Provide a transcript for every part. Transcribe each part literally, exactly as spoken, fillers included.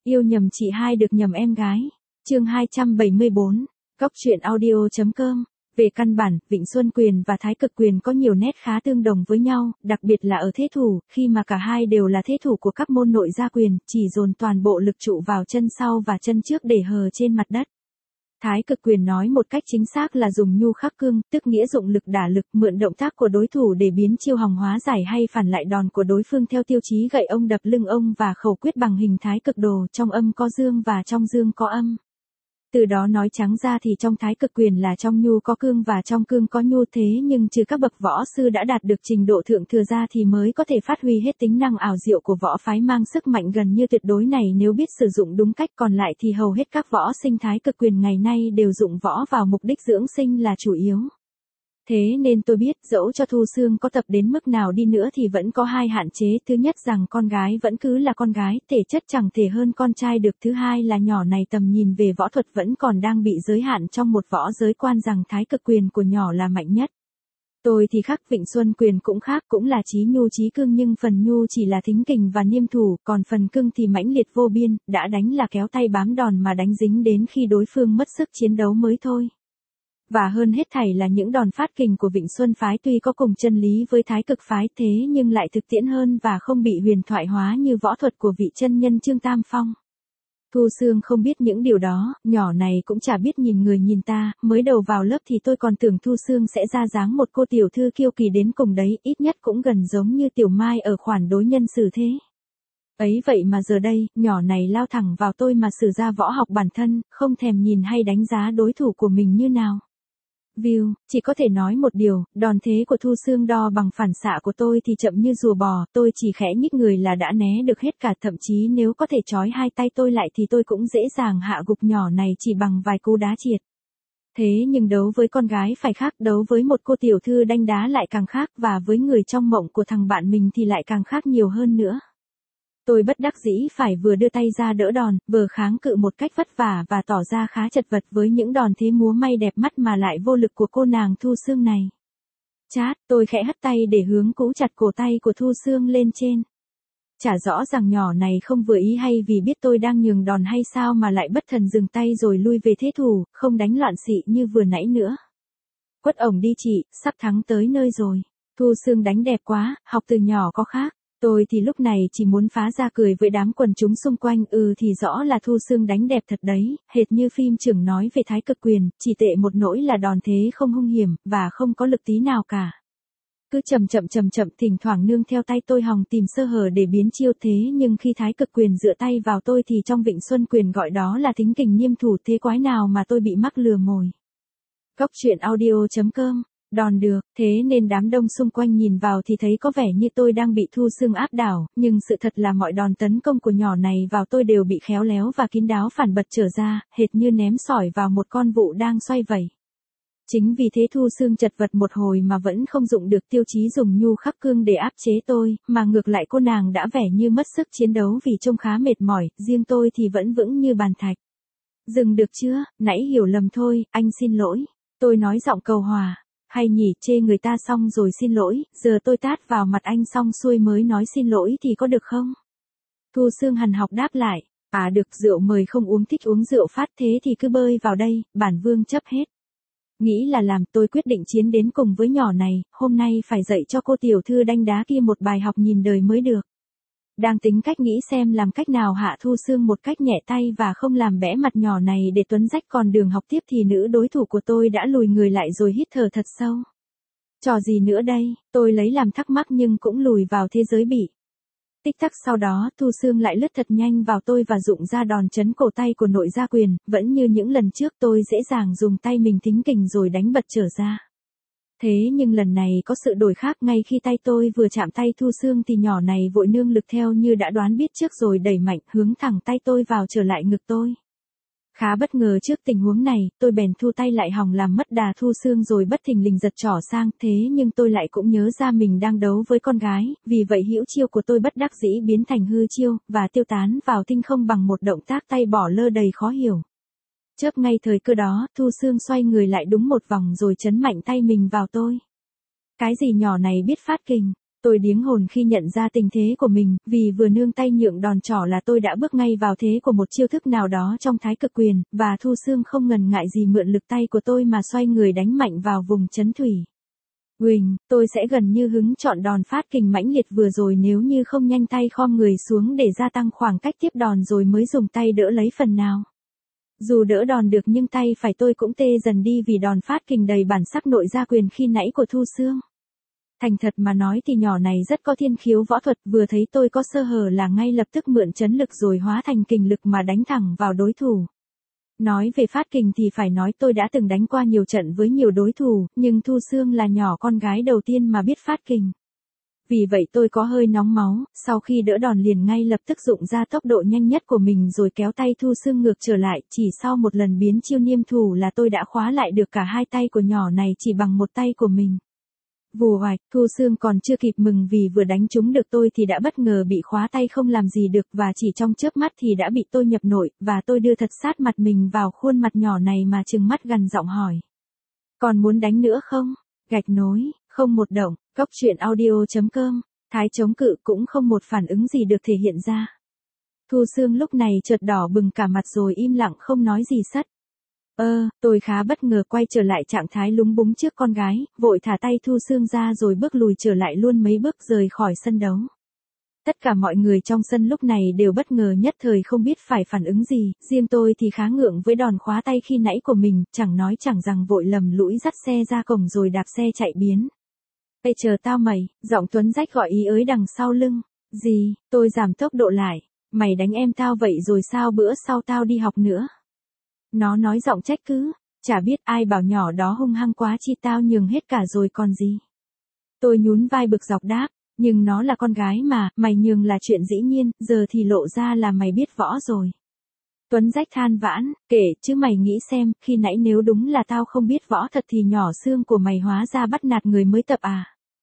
Yêu nhầm chị hai được nhầm em gái. Chương hai trăm bảy mươi bốn. Góc truyện audio.com. Về căn bản, Vịnh Xuân Quyền và Thái Cực Quyền có nhiều nét khá tương đồng với nhau, đặc biệt là ở thế thủ, khi mà cả hai đều là thế thủ của các môn nội gia quyền, chỉ dồn toàn bộ lực trụ vào chân sau và chân trước để hờ trên mặt đất. Thái Cực Quyền nói một cách chính xác là dùng nhu khắc cương, tức nghĩa dụng lực đả lực, mượn động tác của đối thủ để biến chiêu hòng hóa giải hay phản lại đòn của đối phương theo tiêu chí gậy ông đập lưng ông và khẩu quyết bằng hình thái cực đồ, trong âm có dương và trong dương có âm. Từ đó nói trắng ra thì trong Thái Cực Quyền là trong nhu có cương và trong cương có nhu, thế nhưng trừ các bậc võ sư đã đạt được trình độ thượng thừa ra thì mới có thể phát huy hết tính năng ảo diệu của võ phái mang sức mạnh gần như tuyệt đối này nếu biết sử dụng đúng cách, còn lại thì hầu hết các võ sinh Thái Cực Quyền ngày nay đều dụng võ vào mục đích dưỡng sinh là chủ yếu. Thế nên tôi biết dẫu cho Thu Xương có tập đến mức nào đi nữa thì vẫn có hai hạn chế, thứ nhất rằng con gái vẫn cứ là con gái, thể chất chẳng thể hơn con trai được, thứ hai là nhỏ này tầm nhìn về võ thuật vẫn còn đang bị giới hạn trong một võ giới quan rằng Thái Cực Quyền của nhỏ là mạnh nhất. Tôi thì khác, Vịnh Xuân Quyền cũng khác, cũng là trí nhu trí cương nhưng phần nhu chỉ là thính kình và niêm thủ, còn phần cương thì mãnh liệt vô biên, đã đánh là kéo tay bám đòn mà đánh dính đến khi đối phương mất sức chiến đấu mới thôi. Và hơn hết thảy là những đòn phát kình của Vịnh Xuân phái tuy có cùng chân lý với Thái Cực phái thế nhưng lại thực tiễn hơn và không bị huyền thoại hóa như võ thuật của vị chân nhân Trương Tam Phong. Thu Xương không biết những điều đó, nhỏ này cũng chả biết nhìn người nhìn ta, mới đầu vào lớp thì tôi còn tưởng Thu Xương sẽ ra dáng một cô tiểu thư kiêu kỳ đến cùng đấy, ít nhất cũng gần giống như Tiểu Mai ở khoản đối nhân xử thế. Ấy vậy mà giờ đây, nhỏ này lao thẳng vào tôi mà sử ra võ học bản thân, không thèm nhìn hay đánh giá đối thủ của mình như nào. View, chỉ có thể nói một điều, đòn thế của Thu Xương đo bằng phản xạ của tôi thì chậm như rùa bò, tôi chỉ khẽ nhích người là đã né được hết cả, thậm chí nếu có thể trói hai tay tôi lại thì tôi cũng dễ dàng hạ gục nhỏ này chỉ bằng vài cú đá triệt. Thế nhưng đấu với con gái phải khác, đấu với một cô tiểu thư đanh đá lại càng khác, và với người trong mộng của thằng bạn mình thì lại càng khác nhiều hơn nữa. Tôi bất đắc dĩ phải vừa đưa tay ra đỡ đòn, vừa kháng cự một cách vất vả và tỏ ra khá chật vật với những đòn thế múa may đẹp mắt mà lại vô lực của cô nàng Thu Xương này. Chát, tôi khẽ hất tay để hướng cú chặt cổ tay của Thu Xương lên trên. Chả rõ rằng nhỏ này không vừa ý hay vì biết tôi đang nhường đòn hay sao mà lại bất thần dừng tay rồi lui về thế thủ, không đánh loạn xị như vừa nãy nữa. Quất ổng đi chị, sắp thắng tới nơi rồi. Thu Xương đánh đẹp quá, học từ nhỏ có khác. Tôi thì lúc này chỉ muốn phá ra cười với đám quần chúng xung quanh, ừ thì rõ là Thu Xương đánh đẹp thật đấy, hệt như phim trưởng nói về Thái Cực Quyền, chỉ tệ một nỗi là đòn thế không hung hiểm, và không có lực tí nào cả. Cứ chậm chậm chậm chậm thỉnh thoảng nương theo tay tôi hòng tìm sơ hở để biến chiêu thế nhưng khi Thái Cực Quyền dựa tay vào tôi thì trong Vịnh Xuân Quyền gọi đó là thính kình niêm thủ, thế quái nào mà tôi bị mắc lừa mồi. Góc truyện audio.com. Đòn được, thế nên đám đông xung quanh nhìn vào thì thấy có vẻ như tôi đang bị Thu Xương áp đảo, nhưng sự thật là mọi đòn tấn công của nhỏ này vào tôi đều bị khéo léo và kín đáo phản bật trở ra, hệt như ném sỏi vào một con vụ đang xoay vẩy. Chính vì thế Thu Xương chật vật một hồi mà vẫn không dụng được tiêu chí dùng nhu khắc cương để áp chế tôi, mà ngược lại cô nàng đã vẻ như mất sức chiến đấu vì trông khá mệt mỏi, riêng tôi thì vẫn vững như bàn thạch. Dừng được chưa, nãy hiểu lầm thôi, anh xin lỗi. Tôi nói giọng cầu hòa. Hay nhỉ, chê người ta xong rồi xin lỗi, giờ tôi tát vào mặt anh xong xuôi mới nói xin lỗi thì có được không? Thu Xương hằn học đáp lại, à được, rượu mời không uống, thích uống rượu phát thế thì cứ bơi vào đây, bản vương chấp hết. Nghĩ là làm, tôi quyết định chiến đến cùng với nhỏ này, hôm nay phải dạy cho cô tiểu thư đanh đá kia một bài học nhìn đời mới được. Đang tính cách nghĩ xem làm cách nào hạ Thu Xương một cách nhẹ tay và không làm bẽ mặt nhỏ này để tuấn rách còn đường học tiếp thì nữ đối thủ của tôi đã lùi người lại rồi hít thở thật sâu. Trò gì nữa đây, tôi lấy làm thắc mắc nhưng cũng lùi vào thế giới bị. Tích tắc sau đó Thu Xương lại lướt thật nhanh vào tôi và dụng ra đòn chấn cổ tay của nội gia quyền, vẫn như những lần trước tôi dễ dàng dùng tay mình thính kình rồi đánh bật trở ra. Thế nhưng lần này có sự đổi khác, ngay khi tay tôi vừa chạm tay Thu Xương thì nhỏ này vội nương lực theo như đã đoán biết trước rồi đẩy mạnh hướng thẳng tay tôi vào trở lại ngực tôi. Khá bất ngờ trước tình huống này, tôi bèn thu tay lại hòng làm mất đà Thu Xương rồi bất thình lình giật trỏ sang, thế nhưng tôi lại cũng nhớ ra mình đang đấu với con gái, vì vậy hữu chiêu của tôi bất đắc dĩ biến thành hư chiêu, và tiêu tán vào tinh không bằng một động tác tay bỏ lơ đầy khó hiểu. Chớp ngay thời cơ đó, Thu Xương xoay người lại đúng một vòng rồi chấn mạnh tay mình vào tôi. Cái gì nhỏ này biết phát kình, Tôi điếng hồn khi nhận ra tình thế của mình, vì vừa nương tay nhượng đòn trỏ là tôi đã bước ngay vào thế của một chiêu thức nào đó trong thái cực quyền, và Thu Xương không ngần ngại gì mượn lực tay của tôi mà xoay người đánh mạnh vào vùng chấn thủy. Huỳnh, tôi sẽ gần như hứng chọn đòn phát kình mãnh liệt vừa rồi nếu như không nhanh tay khom người xuống để gia tăng khoảng cách tiếp đòn rồi mới dùng tay đỡ lấy phần nào. Dù đỡ đòn được nhưng tay phải tôi cũng tê dần đi vì đòn phát kình đầy bản sắc nội gia quyền khi nãy của Thu Xương. Thành thật mà nói thì nhỏ này rất có thiên khiếu võ thuật, vừa thấy tôi có sơ hở là ngay lập tức mượn chấn lực rồi hóa thành kình lực mà đánh thẳng vào đối thủ. Nói về phát kình thì phải nói tôi đã từng đánh qua nhiều trận với nhiều đối thủ, nhưng Thu Xương là nhỏ con gái đầu tiên mà biết phát kình. Vì vậy tôi có hơi nóng máu, sau khi đỡ đòn liền ngay lập tức dụng ra tốc độ nhanh nhất của mình rồi kéo tay Thu Xương ngược trở lại, chỉ sau một lần biến chiêu niêm thủ là tôi đã khóa lại được cả hai tay của nhỏ này chỉ bằng một tay của mình. Vù hoạch, Thu Xương còn chưa kịp mừng vì vừa đánh trúng được tôi thì đã bất ngờ bị khóa tay không làm gì được và chỉ trong chớp mắt thì đã bị tôi nhập nội, và tôi đưa thật sát mặt mình vào khuôn mặt nhỏ này mà trừng mắt gằn giọng hỏi. Còn muốn đánh nữa không? Gạch nối, không một động, cốc truyện audio chấm com, Thái chống cự cũng không một phản ứng gì được thể hiện ra. Thu Xương lúc này chợt đỏ bừng cả mặt rồi im lặng không nói gì sất. Ơ, tôi khá bất ngờ quay trở lại trạng thái lúng búng trước con gái, vội thả tay Thu Xương ra rồi bước lùi trở lại luôn mấy bước rời khỏi sân đấu. Tất cả mọi người trong sân lúc này đều bất ngờ nhất thời không biết phải phản ứng gì, riêng tôi thì khá ngượng với đòn khóa tay khi nãy của mình, chẳng nói chẳng rằng vội lầm lũi dắt xe ra cổng rồi đạp xe chạy biến. Ê chờ tao mày, giọng Tuấn Rách gọi ý ới đằng sau lưng. Gì, tôi giảm tốc độ lại, mày đánh em tao vậy rồi sao bữa sau tao đi học nữa. Nó nói giọng trách cứ, chả biết ai bảo nhỏ đó hung hăng quá chi tao nhường hết cả rồi còn gì. Tôi nhún vai bực dọc đáp, nhưng nó là con gái mà, mày nhường là chuyện dĩ nhiên, giờ thì lộ ra là mày biết võ rồi. Tuấn Rách than vãn, kể chứ mày nghĩ xem, khi nãy nếu đúng là tao không biết võ thật thì nhỏ xương của mày hóa ra bắt nạt người mới tập à.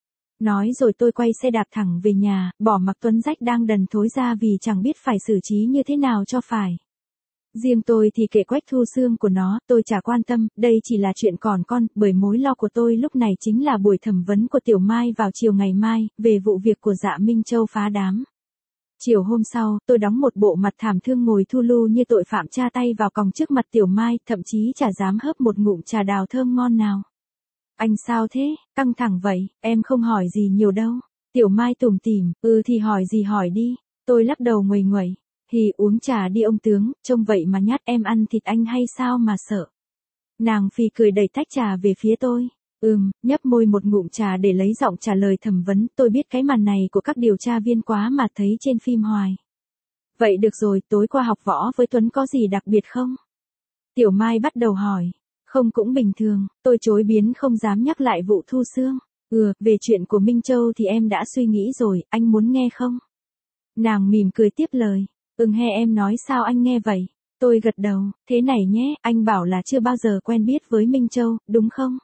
Nói rồi tôi quay xe đạp thẳng về nhà, bỏ mặc Tuấn Rách đang đần thối ra vì chẳng biết phải xử trí như thế nào cho phải. Riêng tôi thì kệ Quách Thu Xương của nó, tôi chả quan tâm, đây chỉ là chuyện còn con, bởi mối lo của tôi lúc này chính là buổi thẩm vấn của Tiểu Mai vào chiều ngày mai, về vụ việc của Dạ Minh Châu phá đám. Chiều hôm sau, tôi đóng một bộ mặt thảm thương ngồi thu lu như tội phạm tra tay vào còng trước mặt Tiểu Mai, thậm chí chả dám hớp một ngụm trà đào thơm ngon nào. Anh sao thế, căng thẳng vậy, em không hỏi gì nhiều đâu. Tiểu Mai tủm tỉm, ừ thì hỏi gì hỏi đi, tôi lắc đầu nguầy nguẩy. Thì uống trà đi ông tướng, trông vậy mà nhát em ăn thịt anh hay sao mà sợ. Nàng phì cười đẩy tách trà về phía tôi. Ừm, nhấp môi một ngụm trà để lấy giọng trả lời thẩm vấn, tôi biết cái màn này của các điều tra viên quá mà thấy trên phim hoài. Vậy được rồi, tối qua học võ với Tuấn có gì đặc biệt không? Tiểu Mai bắt đầu hỏi. Không cũng bình thường, tôi chối biến không dám nhắc lại vụ Thu Xương. Ừ, về chuyện của Minh Châu thì em đã suy nghĩ rồi, anh muốn nghe không? Nàng mỉm cười tiếp lời. Ừm he em nói sao anh nghe vậy? Tôi gật đầu, thế này nhé, anh bảo là chưa bao giờ quen biết với Minh Châu, đúng không?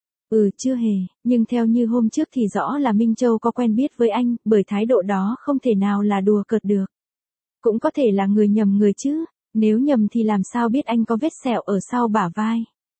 Ừ chưa hề, nhưng theo như hôm trước thì rõ là Minh Châu có quen biết với anh, bởi thái độ đó không thể nào là đùa cợt được. Cũng có thể là người nhầm người chứ, nếu nhầm thì làm sao biết anh có vết sẹo ở sau bả vai.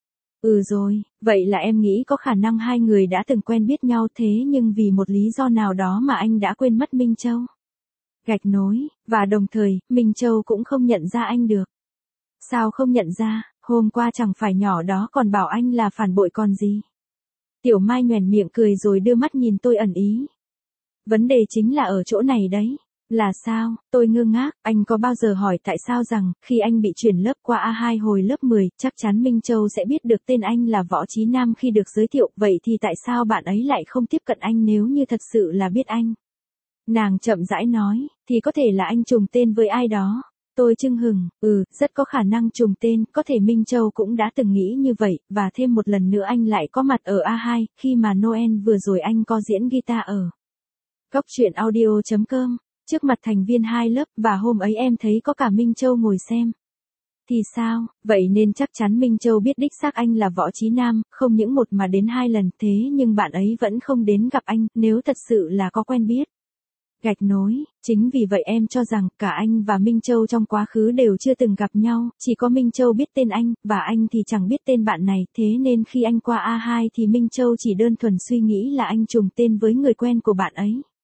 Ừ rồi, vậy là em nghĩ có khả năng hai người đã từng quen biết nhau thế nhưng vì một lý do nào đó mà anh đã quên mất Minh Châu. Gạch nối, và đồng thời, Minh Châu cũng không nhận ra anh được. Sao không nhận ra, hôm qua chẳng phải nhỏ đó còn bảo anh là phản bội còn gì. Tiểu Mai nhoẻn miệng cười rồi đưa mắt nhìn tôi ẩn ý. Vấn đề chính là ở chỗ này đấy. Là sao, tôi ngơ ngác, anh có bao giờ hỏi tại sao rằng, khi anh bị chuyển lớp qua a hai hồi lớp mười, chắc chắn Minh Châu sẽ biết được tên anh là Võ Chí Nam khi được giới thiệu, vậy thì tại sao bạn ấy lại không tiếp cận anh nếu như thật sự là biết anh? Nàng chậm rãi nói, thì có thể là anh trùng tên với ai đó. Tôi chưng hừng, ừ, rất có khả năng trùng tên, có thể Minh Châu cũng đã từng nghĩ như vậy, và thêm một lần nữa anh lại có mặt ở a hai, khi mà Noel vừa rồi anh có diễn guitar ở cốc truyện audio chấm com, trước mặt thành viên hai lớp, và hôm ấy em thấy có cả Minh Châu ngồi xem. Thì sao, vậy nên chắc chắn Minh Châu biết đích xác anh là Võ Chí Nam, không những một mà đến hai lần, thế nhưng bạn ấy vẫn không đến gặp anh, nếu thật sự là có quen biết. Gạch nối, chính vì vậy em cho rằng cả anh và Minh Châu trong quá khứ đều chưa từng gặp nhau, chỉ có Minh Châu biết tên anh, và anh thì chẳng biết tên bạn này, thế nên khi anh qua a hai thì Minh Châu chỉ đơn thuần suy nghĩ là anh trùng tên với người quen của bạn ấy.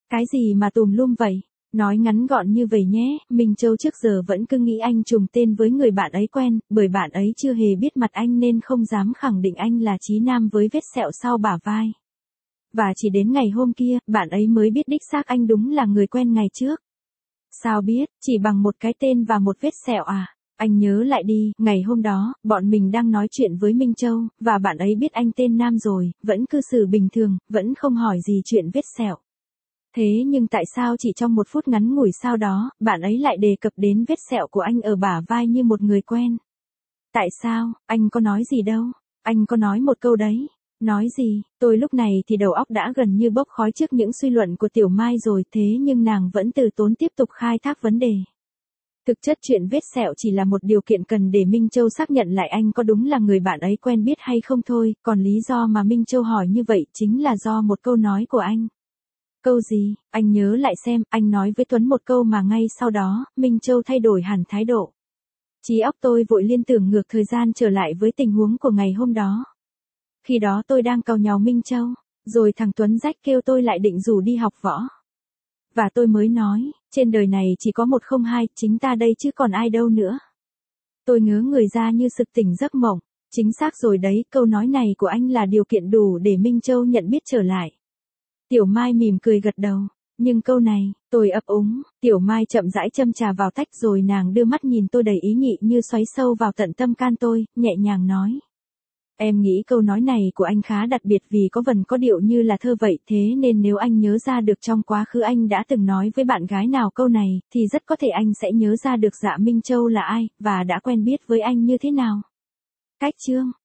Cái gì mà tùm lum vậy? Nói ngắn gọn như vậy nhé, Minh Châu trước giờ vẫn cứ nghĩ anh trùng tên với người bạn ấy quen, bởi bạn ấy chưa hề biết mặt anh nên không dám khẳng định anh là Chí Nam với vết sẹo sau bả vai. Và chỉ đến ngày hôm kia, bạn ấy mới biết đích xác anh đúng là người quen ngày trước. Sao biết, chỉ bằng một cái tên và một vết sẹo à? Anh nhớ lại đi, ngày hôm đó, bọn mình đang nói chuyện với Minh Châu, và bạn ấy biết anh tên Nam rồi, vẫn cư xử bình thường, vẫn không hỏi gì chuyện vết sẹo. Thế nhưng tại sao chỉ trong một phút ngắn ngủi sau đó, bạn ấy lại đề cập đến vết sẹo của anh ở bả vai như một người quen? Tại sao, anh có nói gì đâu? Anh có nói một câu đấy. Nói gì? Tôi lúc này thì đầu óc đã gần như bốc khói trước những suy luận của Tiểu Mai rồi, thế nhưng nàng vẫn từ tốn tiếp tục khai thác vấn đề. Thực chất chuyện vết sẹo chỉ là một điều kiện cần để Minh Châu xác nhận lại anh có đúng là người bạn ấy quen biết hay không thôi, còn lý do mà Minh Châu hỏi như vậy chính là do một câu nói của anh. Câu gì? Anh nhớ lại xem, anh nói với Tuấn một câu mà ngay sau đó, Minh Châu thay đổi hẳn thái độ. Trí óc tôi vội liên tưởng ngược thời gian trở lại với tình huống của ngày hôm đó. Khi đó tôi đang càu nhàu Minh Châu, rồi thằng Tuấn rách kêu tôi lại định rủ đi học võ. Và tôi mới nói, trên đời này chỉ có một không hai, chính ta đây chứ còn ai đâu nữa. Tôi ngớ người ra như sực tỉnh giấc mộng. Chính xác rồi đấy, câu nói này của anh là điều kiện đủ để Minh Châu nhận biết trở lại. Tiểu Mai mỉm cười gật đầu. Nhưng câu này, tôi ấp úng. Tiểu Mai chậm rãi châm trà vào tách rồi nàng đưa mắt nhìn tôi đầy ý nhị như xoáy sâu vào tận tâm can tôi, nhẹ nhàng nói. Em nghĩ câu nói này của anh khá đặc biệt vì có vần có điệu như là thơ vậy, thế nên nếu anh nhớ ra được trong quá khứ anh đã từng nói với bạn gái nào câu này, thì rất có thể anh sẽ nhớ ra được Dạ Minh Châu là ai, và đã quen biết với anh như thế nào. Cách chương